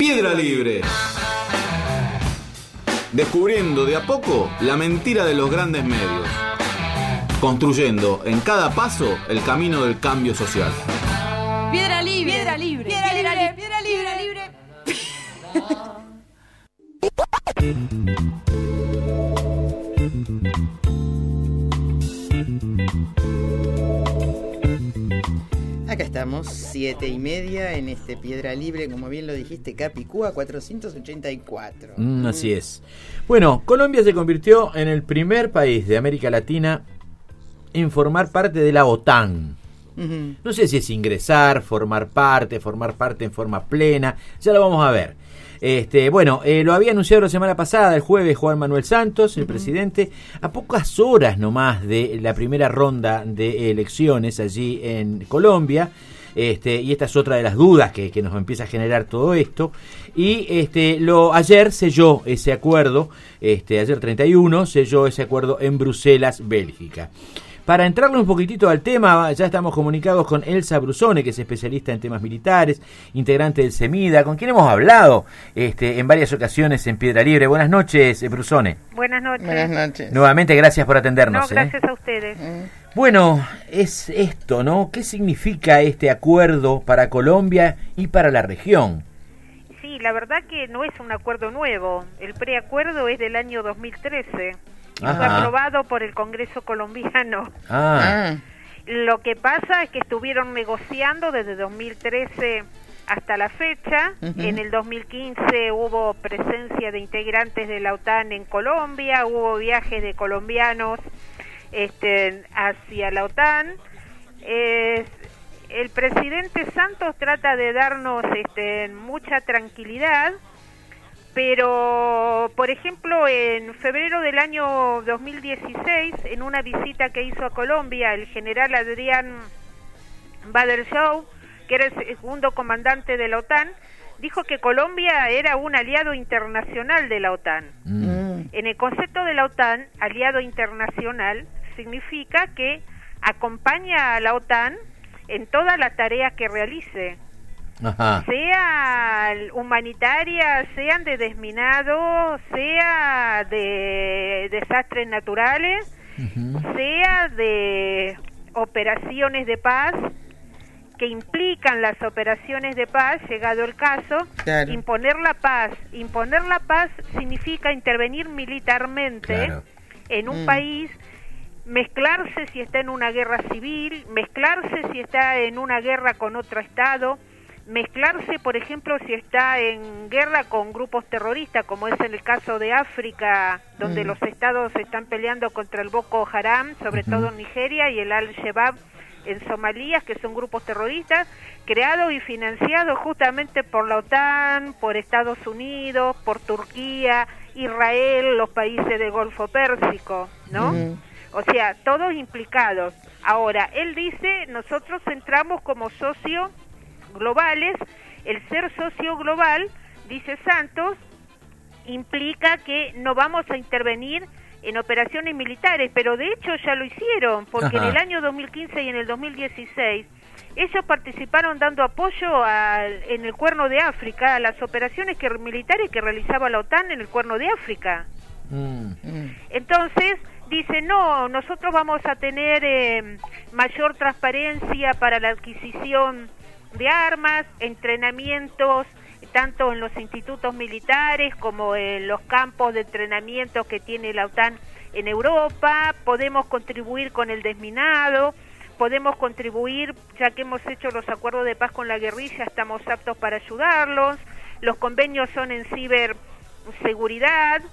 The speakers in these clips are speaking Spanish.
Piedra Libre. Descubriendo de a poco la mentira de los grandes medios. Construyendo en cada paso el camino del cambio social. Piedra Libre. Piedra Libre. Piedra Libre. Piedra Libre. Acá estamos, 7:30 en este Piedra Libre, como bien lo dijiste, Capicúa 484. Así es. Bueno, Colombia se convirtió en el primer país de América Latina en formar parte de la OTAN. No sé si es ingresar, formar parte en forma plena, ya lo vamos a ver. Lo había anunciado la semana pasada, el jueves, Juan Manuel Santos, el presidente, a pocas horas nomás de la primera ronda de elecciones allí en Colombia. Y esta es otra de las dudas que nos empieza a generar todo esto. Y ayer selló ese acuerdo, ayer 31, selló ese acuerdo en Bruselas, Bélgica. Para entrarle un poquitito al tema, ya estamos comunicados con Elsa Brusone, que es especialista en temas militares, integrante del CEMIDA, con quien hemos hablado en varias ocasiones en Piedra Libre. Buenas noches, Brusone. Buenas noches. Buenas noches. Nuevamente, gracias por atendernos. No, gracias a ustedes. Bueno, es esto, ¿no? ¿Qué significa este acuerdo para Colombia y para la región? Sí, la verdad que no es un acuerdo nuevo. El preacuerdo es del año 2013. Fue aprobado por el Congreso colombiano. Lo que pasa es que estuvieron negociando desde 2013 hasta la fecha. En el 2015 hubo presencia de integrantes de la OTAN en Colombia, hubo viajes de colombianos hacia la OTAN. El presidente Santos trata de darnos mucha tranquilidad, pero, por ejemplo, en febrero del año 2016, en una visita que hizo a Colombia, el general Adrián Badershow, que era el segundo comandante de la OTAN, dijo que Colombia era un aliado internacional de la OTAN. En el concepto de la OTAN, aliado internacional significa que acompaña a la OTAN en todas las tareas que realice. Sea humanitaria, sean de desminado, sea de desastres naturales, sea de operaciones de paz, que implican las operaciones de paz, llegado el caso, imponer la paz. Imponer la paz significa intervenir militarmente en un país, mezclarse si está en una guerra civil, mezclarse si está en una guerra con otro estado, mezclarse, por ejemplo, si está en guerra con grupos terroristas, como es en el caso de África, donde los estados están peleando contra el Boko Haram, sobre todo en Nigeria, y el Al-Shabaab en Somalia, que son grupos terroristas, creados y financiados justamente por la OTAN, por Estados Unidos, por Turquía, Israel, los países del Golfo Pérsico, ¿no? O sea, todos implicados. Ahora, él dice, nosotros entramos como socio globales. El ser socio global, dice Santos, implica que no vamos a intervenir en operaciones militares, pero de hecho ya lo hicieron, porque en el año 2015 y en el 2016 ellos participaron dando apoyo en el Cuerno de África, a las operaciones militares que realizaba la OTAN en el Cuerno de África. Entonces dice, no, nosotros vamos a tener mayor transparencia para la adquisición de armas, entrenamientos tanto en los institutos militares como en los campos de entrenamiento que tiene la OTAN en Europa. Podemos contribuir con el desminado, podemos contribuir, ya que hemos hecho los acuerdos de paz con la guerrilla, estamos aptos para ayudarlos. Los convenios son en ciberseguridad,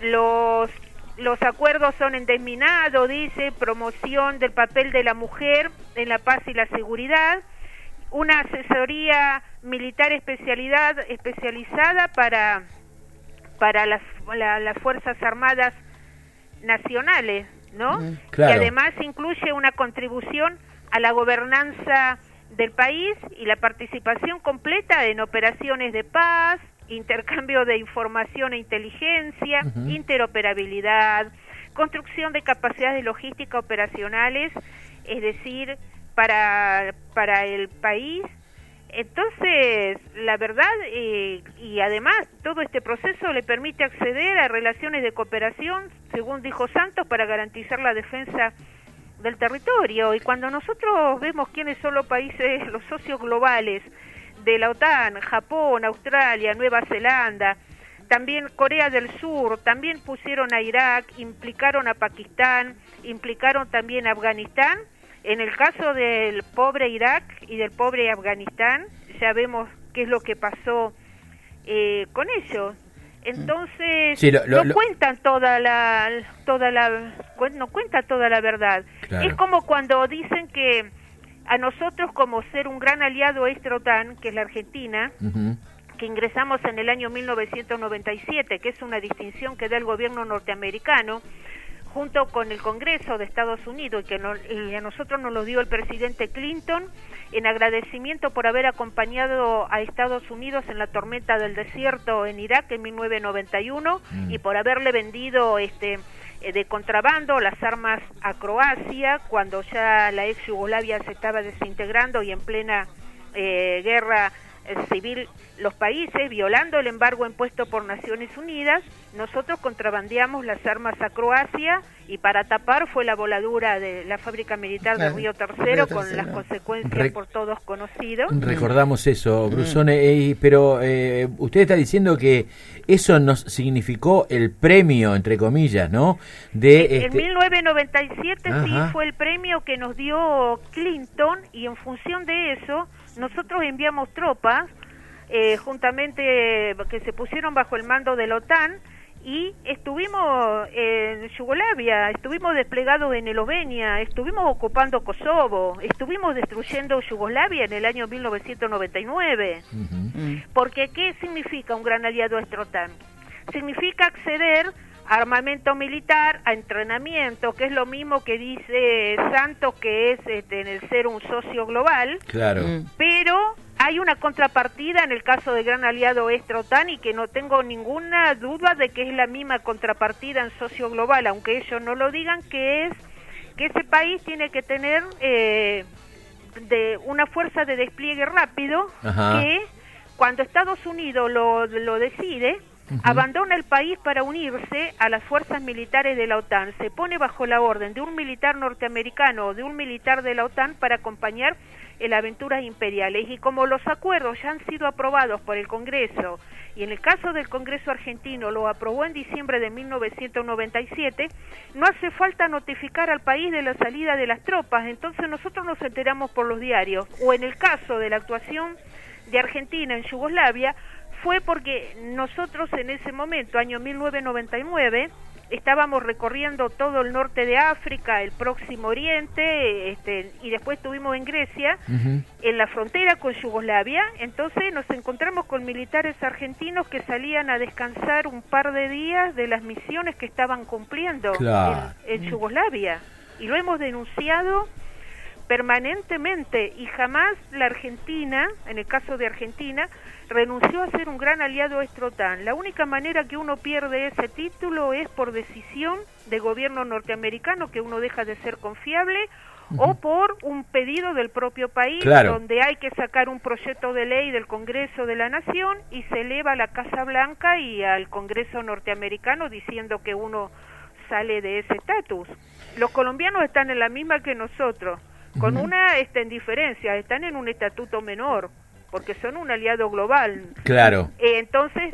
los acuerdos son en desminado, dice, promoción del papel de la mujer en la paz y la seguridad, una asesoría militar especializada para las Fuerzas Armadas nacionales, ¿no? Claro. Y además incluye una contribución a la gobernanza del país y la participación completa en operaciones de paz, intercambio de información e inteligencia, interoperabilidad, construcción de capacidades logísticas operacionales, es decir, para el país, Entonces, la verdad, y además todo este proceso le permite acceder a relaciones de cooperación, según dijo Santos, para garantizar la defensa del territorio. Y cuando nosotros vemos quiénes son los países, los socios globales de la OTAN, Japón, Australia, Nueva Zelanda, también Corea del Sur, también pusieron a Irak, implicaron a Pakistán, implicaron también a Afganistán. En el caso del pobre Irak y del pobre Afganistán, ya vemos qué es lo que pasó con ellos. Entonces, sí, no cuentan no cuenta toda la verdad. Claro. Es como cuando dicen que a nosotros, como ser un gran aliado extra-OTAN, que es la Argentina, que ingresamos en el año 1997, que es una distinción que da el gobierno norteamericano, junto con el Congreso de Estados Unidos, y a nosotros nos lo dio el presidente Clinton, en agradecimiento por haber acompañado a Estados Unidos en la tormenta del desierto en Irak en 1991, y por haberle vendido de contrabando las armas a Croacia, cuando ya la ex Yugoslavia se estaba desintegrando y en plena guerra civil los países, violando el embargo impuesto por Naciones Unidas. Nosotros contrabandeamos las armas a Croacia, y para tapar fue la voladura de la fábrica militar de Río Tercero, con las consecuencias por todos conocidos. Recordamos eso, Brusone, pero usted está diciendo que eso nos significó el premio, entre comillas, ¿no? En 1997 sí fue el premio que nos dio Clinton, y en función de eso nosotros enviamos tropas juntamente que se pusieron bajo el mando de la OTAN, y estuvimos en Yugoslavia, estuvimos desplegados en Eslovenia, estuvimos ocupando Kosovo, estuvimos destruyendo Yugoslavia en el año 1999. Porque ¿qué significa un gran aliado extra-OTAN? Significa acceder a armamento militar, a entrenamiento, que es lo mismo que dice Santos, que es en el ser un socio global. Claro. Pero hay una contrapartida en el caso del gran aliado extra-OTAN, y que no tengo ninguna duda de que es la misma contrapartida en socio global, aunque ellos no lo digan, que es que ese país tiene que tener de una fuerza de despliegue rápido, que cuando Estados Unidos lo decide, abandona el país para unirse a las fuerzas militares de la OTAN, se pone bajo la orden de un militar norteamericano o de un militar de la OTAN para acompañar en aventuras imperiales. Y como los acuerdos ya han sido aprobados por el Congreso, y en el caso del Congreso argentino lo aprobó en diciembre de 1997, no hace falta notificar al país de la salida de las tropas, entonces nosotros nos enteramos por los diarios. O en el caso de la actuación de Argentina en Yugoslavia, fue porque nosotros en ese momento, año 1999, estábamos recorriendo todo el norte de África, el Próximo Oriente, y después estuvimos en Grecia, en la frontera con Yugoslavia. Entonces nos encontramos con militares argentinos que salían a descansar un par de días de las misiones que estaban cumpliendo en Yugoslavia, y lo hemos denunciado permanentemente, y jamás la Argentina, en el caso de Argentina, renunció a ser un gran aliado extra-OTAN. La única manera que uno pierde ese título es por decisión de gobierno norteamericano, que uno deja de ser confiable, o por un pedido del propio país, donde hay que sacar un proyecto de ley del Congreso de la Nación y se eleva a la Casa Blanca y al Congreso norteamericano diciendo que uno sale de ese estatus. Los colombianos están en la misma que nosotros, con una diferencia, están en un estatuto menor, porque son un aliado global. Claro. Entonces,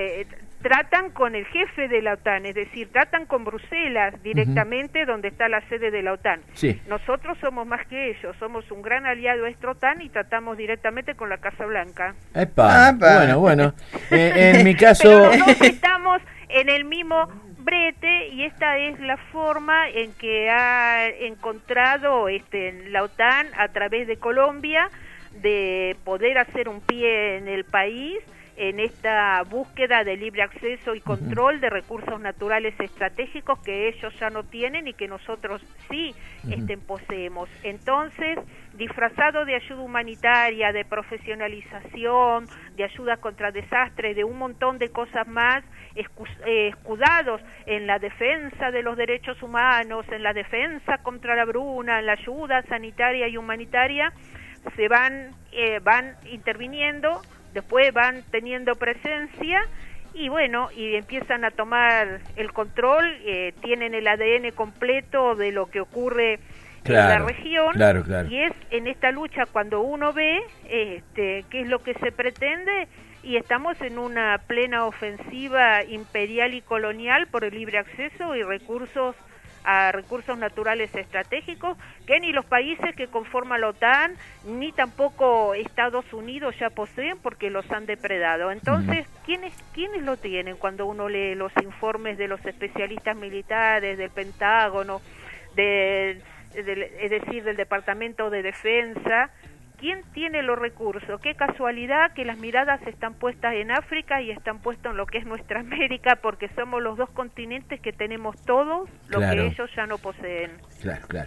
tratan con el jefe de la OTAN, es decir, tratan con Bruselas directamente, donde está la sede de la OTAN. Sí. Nosotros somos más que ellos, somos un gran aliado extra-OTAN y tratamos directamente con la Casa Blanca. ¡Epa! Bueno. En mi caso... Pero los dos estamos en el mismo brete, y esta es la forma en que ha encontrado la OTAN a través de Colombia de poder hacer un pie en el país en esta búsqueda de libre acceso y control de recursos naturales estratégicos que ellos ya no tienen y que nosotros sí poseemos. Entonces, disfrazado de ayuda humanitaria, de profesionalización, de ayuda contra desastres, de un montón de cosas más, escudados en la defensa de los derechos humanos, en la defensa contra la hambruna, en la ayuda sanitaria y humanitaria, se van interviniendo, después van teniendo presencia y bueno, y empiezan a tomar el control, tienen el ADN completo de lo que ocurre en la región, y es en esta lucha cuando uno ve qué es lo que se pretende, y estamos en una plena ofensiva imperial y colonial por el libre acceso y recursos naturales estratégicos que ni los países que conforman la OTAN ni tampoco Estados Unidos ya poseen porque los han depredado. Entonces, ¿quiénes lo tienen cuando uno lee los informes de los especialistas militares, del Pentágono, es decir, del Departamento de Defensa? ¿Quién tiene los recursos? Qué casualidad que las miradas están puestas en África y están puestas en lo que es nuestra América, porque somos los dos continentes que tenemos todos lo que ellos ya no poseen. Claro.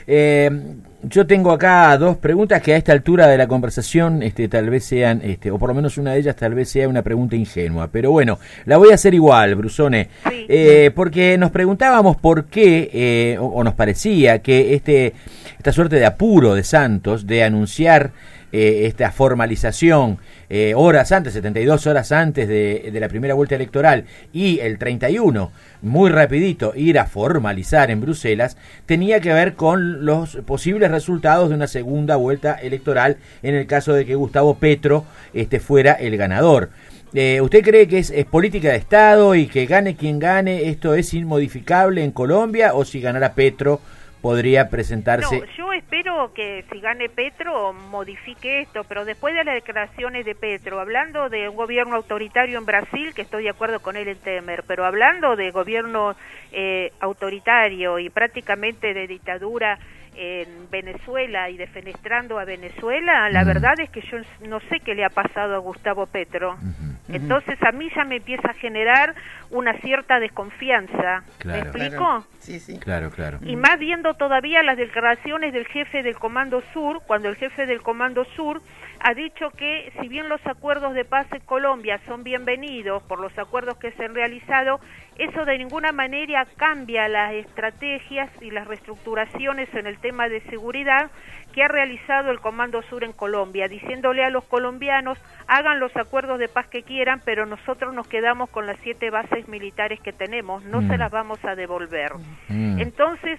Yo tengo acá dos preguntas que a esta altura de la conversación tal vez sean, o por lo menos una de ellas tal vez sea una pregunta ingenua, pero bueno, la voy a hacer igual, Brusone, sí. Porque nos preguntábamos por qué, o nos parecía que esta suerte de apuro de Santos de anunciar esta formalización horas antes, 72 horas antes de la primera vuelta electoral, y el 31, muy rapidito, ir a formalizar en Bruselas, tenía que ver con los posibles resultados de una segunda vuelta electoral en el caso de que Gustavo Petro fuera el ganador. ¿Usted cree que es política de Estado y que gane quien gane, esto es inmodificable en Colombia, o si ganara Petro podría presentarse? No, yo espero que si gane Petro modifique esto, pero después de las declaraciones de Petro, hablando de un gobierno autoritario en Brasil, que estoy de acuerdo con él en Temer, pero hablando de gobierno autoritario y prácticamente de dictadura en Venezuela y defenestrando a Venezuela, la verdad es que yo no sé qué le ha pasado a Gustavo Petro. Entonces a mí ya me empieza a generar una cierta desconfianza. ¿Me explico? Claro. Sí. Claro. Y más viendo todavía las declaraciones del jefe del Comando Sur, cuando el jefe del Comando Sur ha dicho que si bien los acuerdos de paz en Colombia son bienvenidos por los acuerdos que se han realizado, eso de ninguna manera cambia las estrategias y las reestructuraciones en el tema de seguridad que ha realizado el Comando Sur en Colombia, diciéndole a los colombianos, hagan los acuerdos de paz que quieran, pero nosotros nos quedamos con las 7 bases militares que tenemos, no se las vamos a devolver. Entonces,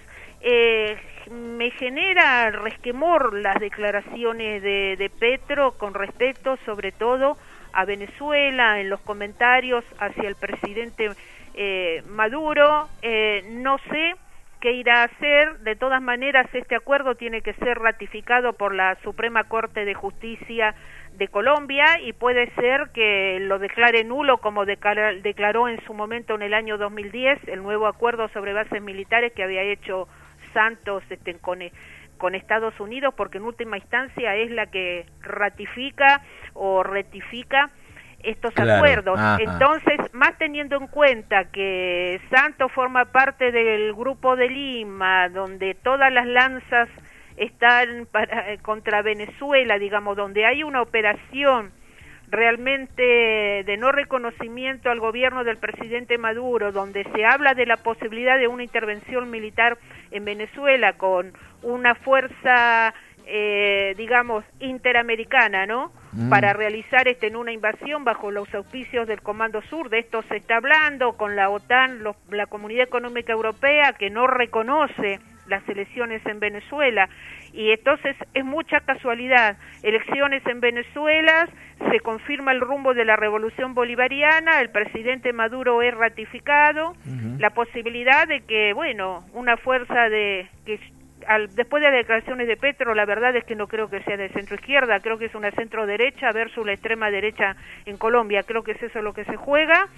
me genera resquemor las declaraciones de Petro con respecto sobre todo a Venezuela, en los comentarios hacia el presidente Maduro. No sé qué irá a hacer. De todas maneras, este acuerdo tiene que ser ratificado por la Suprema Corte de Justicia de Colombia y puede ser que lo declare nulo, como declaró en su momento en el año 2010 el nuevo acuerdo sobre bases militares que había hecho Santos con Estados Unidos, porque en última instancia es la que ratifica o rectifica estos acuerdos. Entonces, más teniendo en cuenta que Santos forma parte del Grupo de Lima, donde todas las lanzas están contra Venezuela, digamos, donde hay una operación realmente de no reconocimiento al gobierno del presidente Maduro, donde se habla de la posibilidad de una intervención militar en Venezuela con una fuerza digamos interamericana, ¿no? Para realizar una invasión bajo los auspicios del Comando Sur. De esto se está hablando con la OTAN, la Comunidad Económica Europea, que no reconoce las elecciones en Venezuela, y entonces es mucha casualidad, elecciones en Venezuela, se confirma el rumbo de la revolución bolivariana, el presidente Maduro es ratificado, la posibilidad de que, bueno, una fuerza después de las declaraciones de Petro, la verdad es que no creo que sea de centro izquierda, creo que es una centro derecha versus la extrema derecha en Colombia, creo que es eso lo que se juega.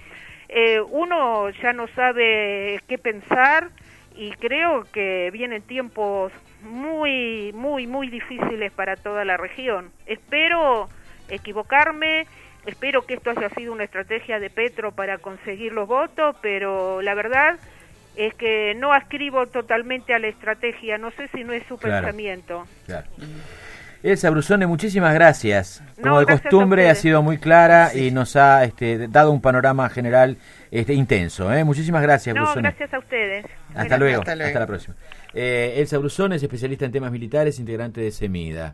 Uno ya no sabe qué pensar y creo que vienen tiempos muy difíciles para toda la región. Espero equivocarme, espero que esto haya sido una estrategia de Petro para conseguir los votos, pero la verdad es que no adscribo totalmente a la estrategia, no sé si no es su pensamiento. Claro. Elsa Brusone, muchísimas gracias. Como No, de gracias costumbre a ha ustedes. sido muy clara y nos ha dado un panorama general intenso. Muchísimas gracias, No, Brusone. gracias a ustedes. Hasta luego, hasta luego. hasta la próxima. Elsa Brusone es especialista en temas militares, integrante de Semida.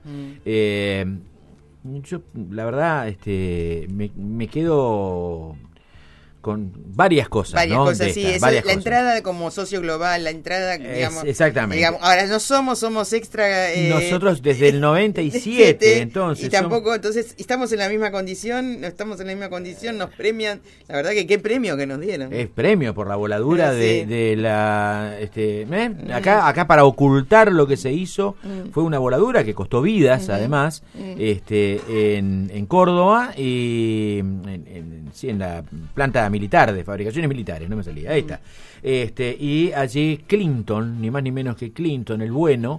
Yo, la verdad, me quedo con varias cosas, Varias ¿no? cosas, De sí. estas, Eso, varias la cosas. entrada como socio global, la entrada, digamos. Exactamente. Digamos, ahora no somos extra. Nosotros desde el 97, entonces. Y tampoco, entonces, estamos en la misma condición, nos premian. La verdad que qué premio que nos dieron. Es premio por la voladura Sí. de la... Acá para ocultar lo que se hizo, fue una voladura que costó vidas, además, en Córdoba y en la planta militar de fabricaciones militares, no me salía, ahí está. Y allí Clinton, ni más ni menos que Clinton, el bueno,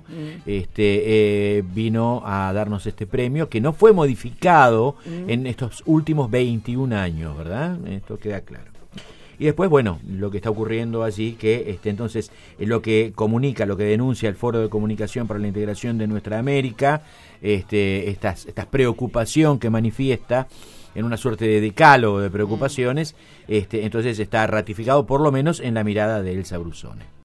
vino a darnos este premio que no fue modificado en estos últimos 21 años, ¿verdad? Esto queda claro. Y después, bueno, lo que está ocurriendo allí, que entonces lo que comunica, lo que denuncia el Foro de Comunicación para la Integración de Nuestra América, esta preocupación que manifiesta en una suerte de decálogo de preocupaciones, entonces está ratificado por lo menos en la mirada de Elsa Brusone.